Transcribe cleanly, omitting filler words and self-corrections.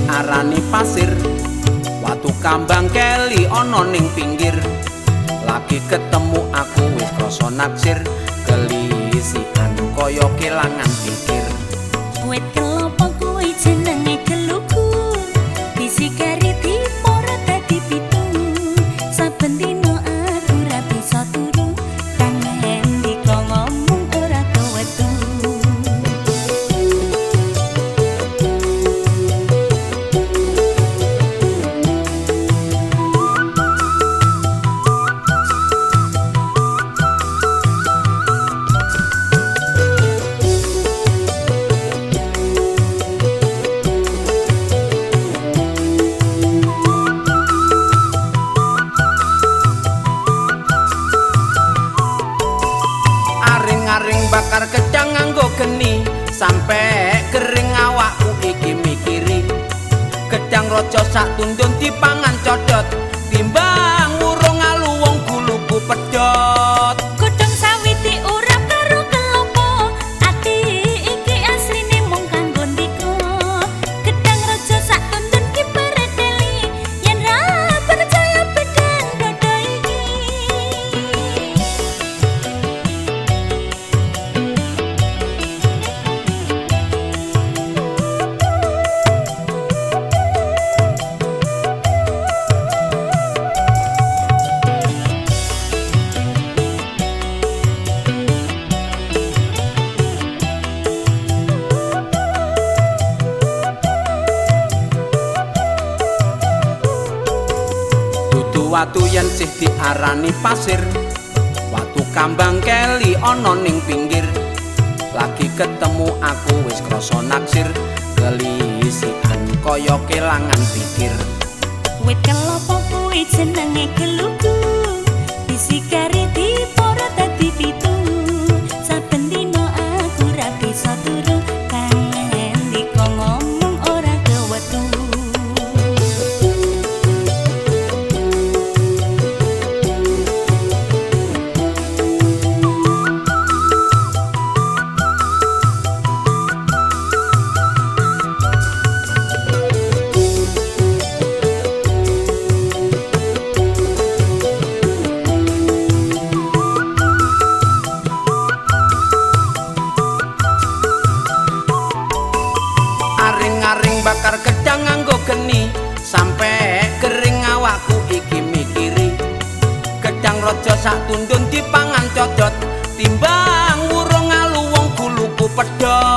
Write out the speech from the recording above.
diarani pasir. Watu kambang keli ana ning pinggir. Lagi ketemu aku wis krasa naksir. Gelisikan kaya kelangan pikir. Wit kelopo kuwi jenenge geluku. Disikari dipora dadi pitu. Saben dina aku ra bisa turu. Kangen diko ngomong ora kewetu. Aring bakar gedang nganggo geni sampe kering awakku iki mikiri. Gedang raja sak tundun dipangan codot timbang urung alu wong guluku pedhot. Godhong sawit diurap karo kelopo. Ati iki asline mung kanggo ndika. Gedang raja sak tundun ki peredeli. Yen ra percaya bedang dodo iki. Watu yen sih diarani pasir. Watu kambang keli ana ning pinggir. Lagi ketemu aku wis krasa naksir. Gelisikan kaya kelangan pikir. Wit kelopo kuwi jenenge geluku. Disikari dipora dadi pitu. Saben dina aku ra bisa turu. Kangen diko ngomong ora kewetu. Aring bakar gedang nganggo geni sampe kering awakku iki mikiri. Gedang raja sak tundun dipangan codot timbang urung alu wong guluku pedhot.